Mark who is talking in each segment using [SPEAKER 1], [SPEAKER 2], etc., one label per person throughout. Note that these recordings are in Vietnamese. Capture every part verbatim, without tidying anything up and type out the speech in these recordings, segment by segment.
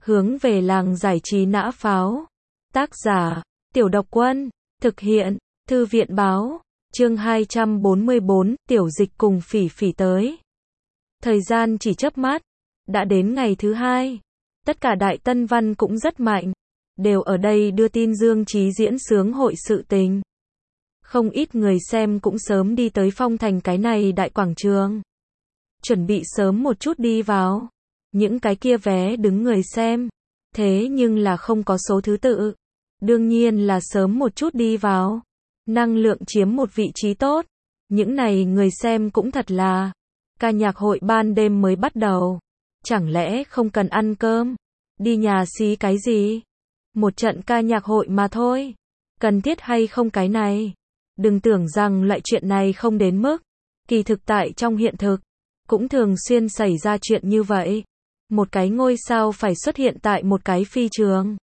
[SPEAKER 1] Hướng về làng giải trí nã pháo. Tác giả, Tiểu Độc Quân. Thực hiện, Thư viện Báo. Chương hai trăm bốn mươi bốn, Tiểu Dịch cùng Phỉ Phỉ tới. Thời gian chỉ chớp mắt, đã đến ngày thứ hai. Tất cả Đại Tân Văn cũng rất mạnh, đều ở đây đưa tin Dương Chí diễn sướng hội sự tình. Không ít người xem cũng sớm đi tới Phong Thành cái này đại quảng trường, chuẩn bị sớm một chút đi vào. Những cái kia vé đứng người xem, thế nhưng là không có số thứ tự. Đương nhiên là sớm một chút đi vào. Năng lượng chiếm một vị trí tốt. Những này người xem cũng thật là, ca nhạc hội ban đêm mới bắt đầu. Chẳng lẽ không cần ăn cơm? Đi nhà xí cái gì? Một trận ca nhạc hội mà thôi. Cần thiết hay không cái này? Đừng tưởng rằng loại chuyện này không đến mức. Kỳ thực tại trong hiện thực, cũng thường xuyên xảy ra chuyện như vậy. Một cái ngôi sao phải xuất hiện tại một cái phi trường.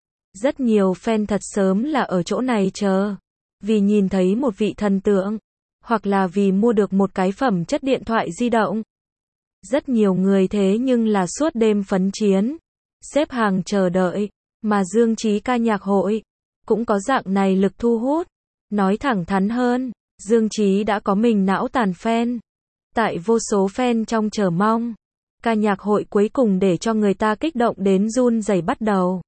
[SPEAKER 1] Rất nhiều fan thật sớm là ở chỗ này chờ, vì nhìn thấy một vị thần tượng, hoặc là vì mua được một cái phẩm chất điện thoại di động. Rất nhiều người thế nhưng là suốt đêm phấn chiến, xếp hàng chờ đợi, mà Dương Chí ca nhạc hội cũng có dạng này lực thu hút. Nói thẳng thắn hơn, Dương Chí đã có mình não tàn fan. Tại vô số fan trong chờ mong, ca nhạc hội cuối cùng để cho người ta kích động đến run rẩy bắt đầu.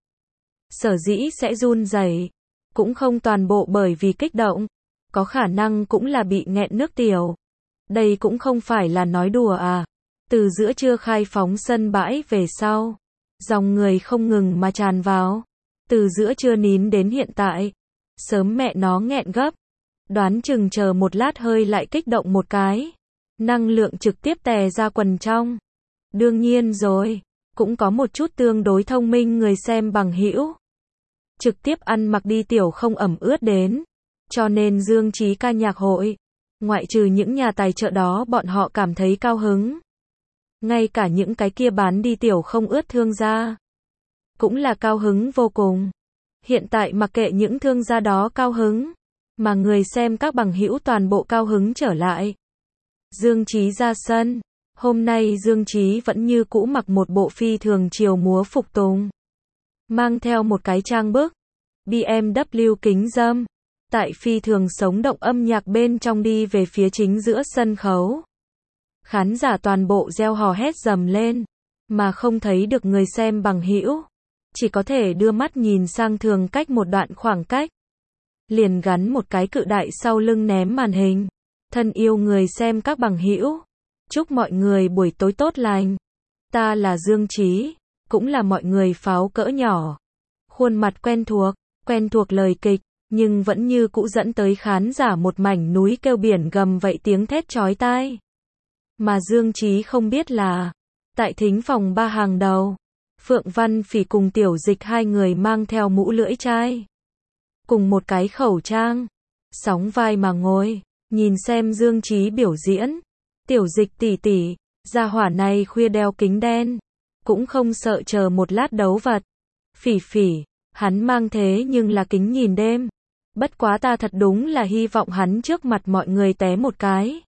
[SPEAKER 1] Sở dĩ sẽ run rẩy, cũng không toàn bộ bởi vì kích động, có khả năng cũng là bị nghẹn nước tiểu. Đây cũng không phải là nói đùa à. Từ giữa trưa khai phóng sân bãi về sau, dòng người không ngừng mà tràn vào. Từ giữa trưa nín đến hiện tại, sớm mẹ nó nghẹn gấp. Đoán chừng chờ một lát hơi lại kích động một cái, năng lượng trực tiếp tè ra quần trong. Đương nhiên rồi, cũng có một chút tương đối thông minh người xem bằng hữu trực tiếp ăn mặc đi tiểu không ẩm ướt đến. Cho nên Dương Chí ca nhạc hội, ngoại trừ những nhà tài trợ đó bọn họ cảm thấy cao hứng. Ngay cả những cái kia bán đi tiểu không ướt thương gia, cũng là cao hứng vô cùng. Hiện tại mặc kệ những thương gia đó cao hứng, mà người xem các bằng hữu toàn bộ cao hứng trở lại. Dương Chí ra sân. Hôm nay Dương Chí vẫn như cũ mặc một bộ phi thường chiều múa phục tùng, mang theo một cái trang bức bê em vê kính râm, tại phi thường sống động âm nhạc bên trong đi về phía chính giữa sân khấu. Khán giả toàn bộ reo hò hét dầm lên, mà không thấy được người xem bằng hữu, chỉ có thể đưa mắt nhìn sang thường cách một đoạn khoảng cách, liền gắn một cái cự đại sau lưng ném màn hình. Thân yêu người xem các bằng hữu, chúc mọi người buổi tối tốt lành. Ta là Dương Chí, cũng là mọi người pháo cỡ nhỏ. Khuôn mặt quen thuộc, quen thuộc lời kịch, nhưng vẫn như cũ dẫn tới khán giả một mảnh núi kêu biển gầm vậy tiếng thét chói tai. Mà Dương Chí không biết là, tại thính phòng ba hàng đầu, Phượng Văn Phỉ cùng Tiểu Dịch hai người mang theo mũ lưỡi chai, cùng một cái khẩu trang, sóng vai mà ngồi, nhìn xem Dương Chí biểu diễn. Tiểu Dịch tỷ tỷ, gia hỏa này khuya đeo kính đen, cũng không sợ chờ một lát đấu vật. Phỉ Phỉ, hắn mang thế nhưng là kính nhìn đêm. Bất quá ta thật đúng là hy vọng hắn trước mặt mọi người té một cái.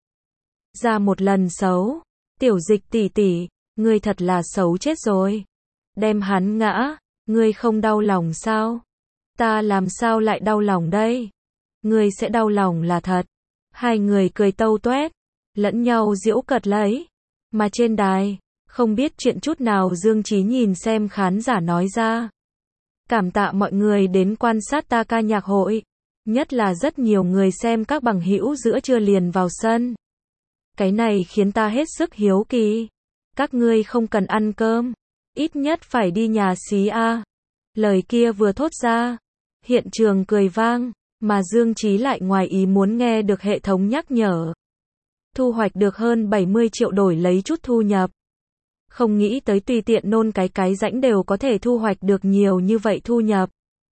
[SPEAKER 1] Ra một lần xấu. Tiểu Dịch tỷ tỷ, ngươi thật là xấu chết rồi. Đem hắn ngã, ngươi không đau lòng sao? Ta làm sao lại đau lòng đây? Ngươi sẽ đau lòng là thật. Hai người cười tâu tuét, lẫn nhau giễu cợt lấy. Mà trên đài, không biết chuyện chút nào Dương Chí nhìn xem khán giả nói ra. Cảm tạ mọi người đến quan sát ta ca nhạc hội. Nhất là rất nhiều người xem các bằng hữu giữa trưa liền vào sân. Cái này khiến ta hết sức hiếu kỳ. Các ngươi không cần ăn cơm, ít nhất phải đi nhà xí a. Lời kia vừa thốt ra, hiện trường cười vang, mà Dương Chí lại ngoài ý muốn nghe được hệ thống nhắc nhở. Thu hoạch được hơn bảy mươi triệu đổi lấy chút thu nhập. Không nghĩ tới tùy tiện nôn cái cái rãnh đều có thể thu hoạch được nhiều như vậy thu nhập.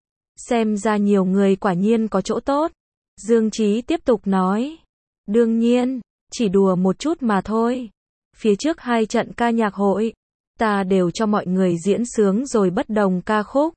[SPEAKER 1] Xem ra nhiều người quả nhiên có chỗ tốt. Dương Chí tiếp tục nói. Đương nhiên, chỉ đùa một chút mà thôi. Phía trước hai trận ca nhạc hội, ta đều cho mọi người diễn sướng rồi bất đồng ca khúc.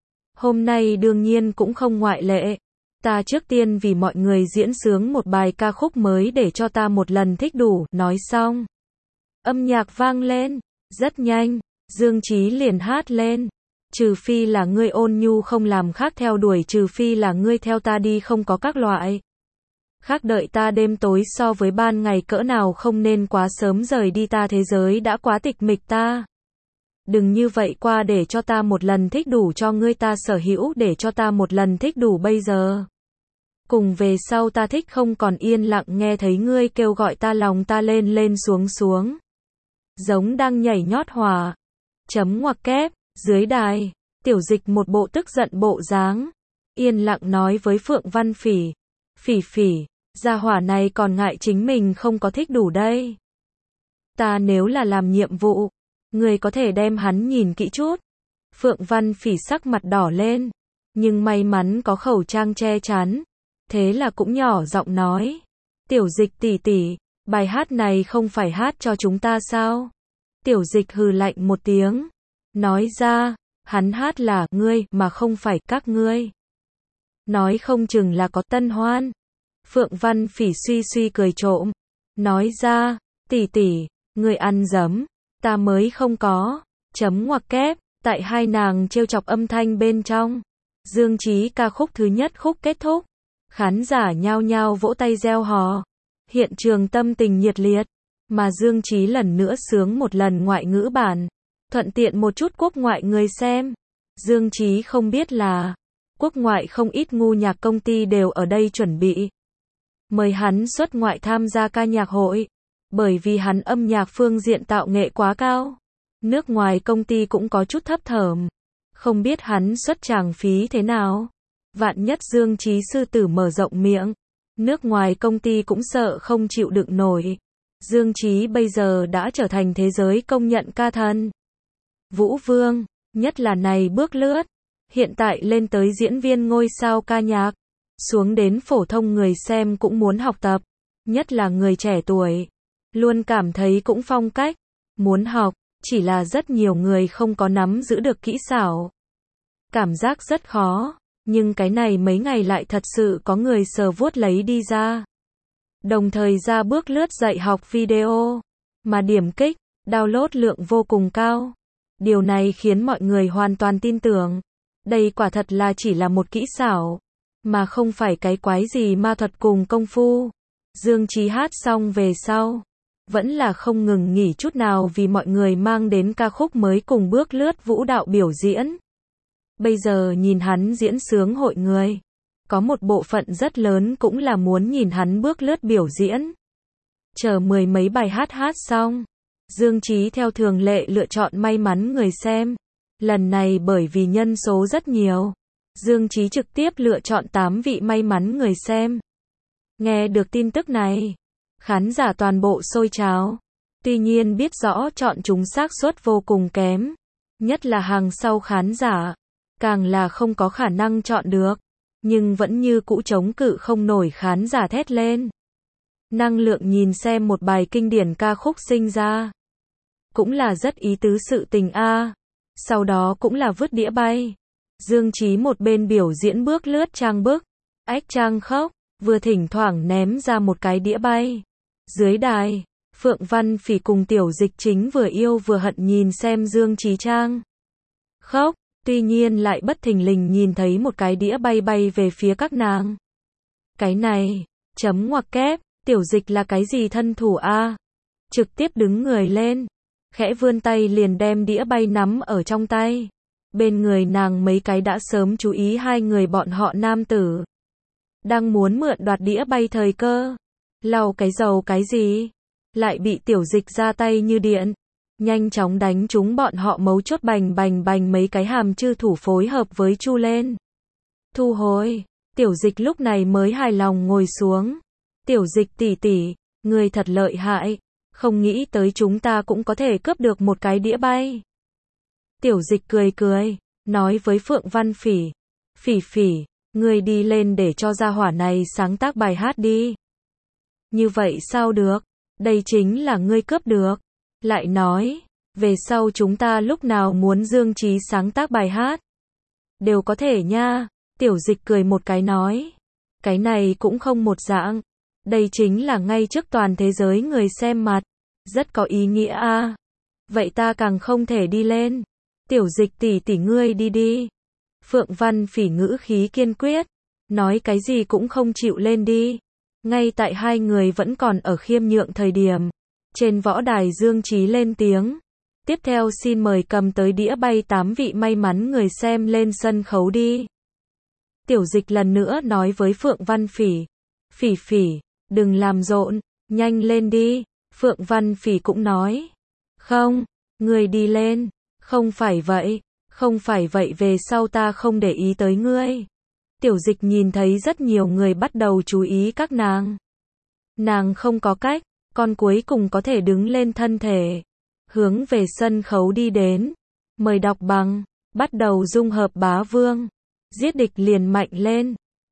[SPEAKER 1] Hôm nay đương nhiên cũng không ngoại lệ. Ta trước tiên vì mọi người diễn sướng một bài ca khúc mới để cho ta một lần thích đủ. Nói xong, âm nhạc vang lên. Rất nhanh, Dương Chí liền hát lên. Trừ phi là ngươi ôn nhu không làm khác theo đuổi, trừ phi là ngươi theo ta đi không có các loại khác đợi ta, đêm tối so với ban ngày cỡ nào không nên quá sớm rời đi ta, thế giới đã quá tịch mịch ta. Đừng như vậy qua, để cho ta một lần thích đủ cho ngươi ta sở hữu, để cho ta một lần thích đủ bây giờ. Cùng về sau ta thích không còn yên lặng nghe thấy ngươi kêu gọi ta, lòng ta lên lên xuống xuống. Giống đang nhảy nhót hòa. Chấm ngoặc kép, dưới đài, Tiểu Dịch một bộ tức giận bộ dáng. Yên lặng nói với Phượng Văn Phỉ. Phỉ phỉ, gia hỏa này còn ngại chính mình không có thích đủ đây. Ta nếu là làm nhiệm vụ, người có thể đem hắn nhìn kỹ chút. Phượng Văn Phỉ sắc mặt đỏ lên, nhưng may mắn có khẩu trang che chắn, thế là cũng nhỏ giọng nói. Tiểu Dịch tỷ tỷ, bài hát này không phải hát cho chúng ta sao? Tiểu Dịch hừ lạnh một tiếng, nói ra, hắn hát là ngươi mà không phải các ngươi. Nói không chừng là có tân hoan. Phượng Văn Phỉ suy suy cười trộm, nói ra, tỷ tỷ, ngươi ăn dấm, ta mới không có. Chấm ngoặc kép, tại hai nàng trêu chọc âm thanh bên trong, Dương Chí ca khúc thứ nhất khúc kết thúc, khán giả nhao nhao vỗ tay reo hò, hiện trường tâm tình nhiệt liệt, mà Dương Chí lần nữa sướng một lần ngoại ngữ bản, thuận tiện một chút quốc ngoại người xem. Dương Chí không biết là, quốc ngoại không ít ngu nhạc công ty đều ở đây chuẩn bị mời hắn xuất ngoại tham gia ca nhạc hội, bởi vì hắn âm nhạc phương diện tạo nghệ quá cao. Nước ngoài công ty cũng có chút thấp thởm, không biết hắn xuất tràng phí thế nào. Vạn nhất Dương Chí sư tử mở rộng miệng, nước ngoài công ty cũng sợ không chịu đựng nổi. Dương Chí bây giờ đã trở thành thế giới công nhận ca thần. Vũ Vương, nhất là này bước lướt, hiện tại lên tới diễn viên ngôi sao ca nhạc, xuống đến phổ thông người xem cũng muốn học tập, nhất là người trẻ tuổi, luôn cảm thấy cũng phong cách, muốn học, chỉ là rất nhiều người không có nắm giữ được kỹ xảo. Cảm giác rất khó, nhưng cái này mấy ngày lại thật sự có người sờ vuốt lấy đi ra. Đồng thời ra bước lướt dạy học video, mà điểm kích, download lượng vô cùng cao. Điều này khiến mọi người hoàn toàn tin tưởng, đây quả thật là chỉ là một kỹ xảo, mà không phải cái quái gì ma thuật cùng công phu. Dương Chí hát xong về sau, vẫn là không ngừng nghỉ chút nào vì mọi người mang đến ca khúc mới cùng bước lướt vũ đạo biểu diễn. Bây giờ nhìn hắn diễn sướng hội người, có một bộ phận rất lớn cũng là muốn nhìn hắn bước lướt biểu diễn. Chờ mười mấy bài hát hát xong, Dương Chí theo thường lệ lựa chọn may mắn người xem. Lần này bởi vì nhân số rất nhiều, Dương Chí trực tiếp lựa chọn tám vị may mắn người xem. Nghe được tin tức này, khán giả toàn bộ sôi trào. Tuy nhiên biết rõ chọn chúng xác suất vô cùng kém, nhất là hàng sau khán giả, càng là không có khả năng chọn được, nhưng vẫn như cũ chống cự không nổi khán giả thét lên. Năng lượng nhìn xem một bài kinh điển ca khúc sinh ra, cũng là rất ý tứ sự tình a. Sau đó cũng là vứt đĩa bay. Dương Chí một bên biểu diễn bước lướt trang bức, ách trang khóc, vừa thỉnh thoảng ném ra một cái đĩa bay. Dưới đài, Phượng Văn Phỉ cùng Tiểu Dịch chính vừa yêu vừa hận nhìn xem Dương Chí trang khóc, tuy nhiên lại bất thình lình nhìn thấy một cái đĩa bay bay về phía các nàng. Cái này, chấm ngoặc kép, Tiểu Dịch là cái gì thân thủ a? Trực tiếp đứng người lên, khẽ vươn tay liền đem đĩa bay nắm ở trong tay. Bên người nàng mấy cái đã sớm chú ý hai người bọn họ nam tử, đang muốn mượn đoạt đĩa bay thời cơ. Lau cái dầu cái gì? Lại bị Tiểu Dịch ra tay như điện, nhanh chóng đánh trúng bọn họ mấu chốt, bành bành bành mấy cái hàm chư thủ phối hợp với chu lên. Thu hồi, Tiểu Dịch lúc này mới hài lòng ngồi xuống. Tiểu Dịch tỷ tỷ, người thật lợi hại, không nghĩ tới chúng ta cũng có thể cướp được một cái đĩa bay. Tiểu Dịch cười cười, nói với Phượng Văn Phỉ, Phỉ Phỉ, ngươi đi lên để cho gia hỏa này sáng tác bài hát đi. Như vậy sao được, đây chính là ngươi cướp được. Lại nói, về sau chúng ta lúc nào muốn Dương Chí sáng tác bài hát, đều có thể nha. Tiểu Dịch cười một cái nói, cái này cũng không một dạng, đây chính là ngay trước toàn thế giới người xem mặt, rất có ý nghĩa a. vậy ta càng không thể đi lên. Tiểu Dịch tỷ tỷ ngươi đi đi. Phượng Văn Phỉ ngữ khí kiên quyết, nói cái gì cũng không chịu lên đi. Ngay tại hai người vẫn còn ở khiêm nhượng thời điểm, trên võ đài Dương Chí lên tiếng. Tiếp theo xin mời cầm tới đĩa bay tám vị may mắn người xem lên sân khấu đi. Tiểu Dịch lần nữa nói với Phượng Văn Phỉ. Phỉ Phỉ, đừng làm rộn, nhanh lên đi. Phượng Văn Phỉ cũng nói. Không, ngươi đi lên. Không phải vậy, không phải vậy về sau ta không để ý tới ngươi. Tiểu Dịch nhìn thấy rất nhiều người bắt đầu chú ý các nàng. Nàng không có cách, con cuối cùng có thể đứng lên thân thể. Hướng về sân khấu đi đến. Mời đọc bằng, bắt đầu dung hợp bá vương. Giết địch liền mạnh lên.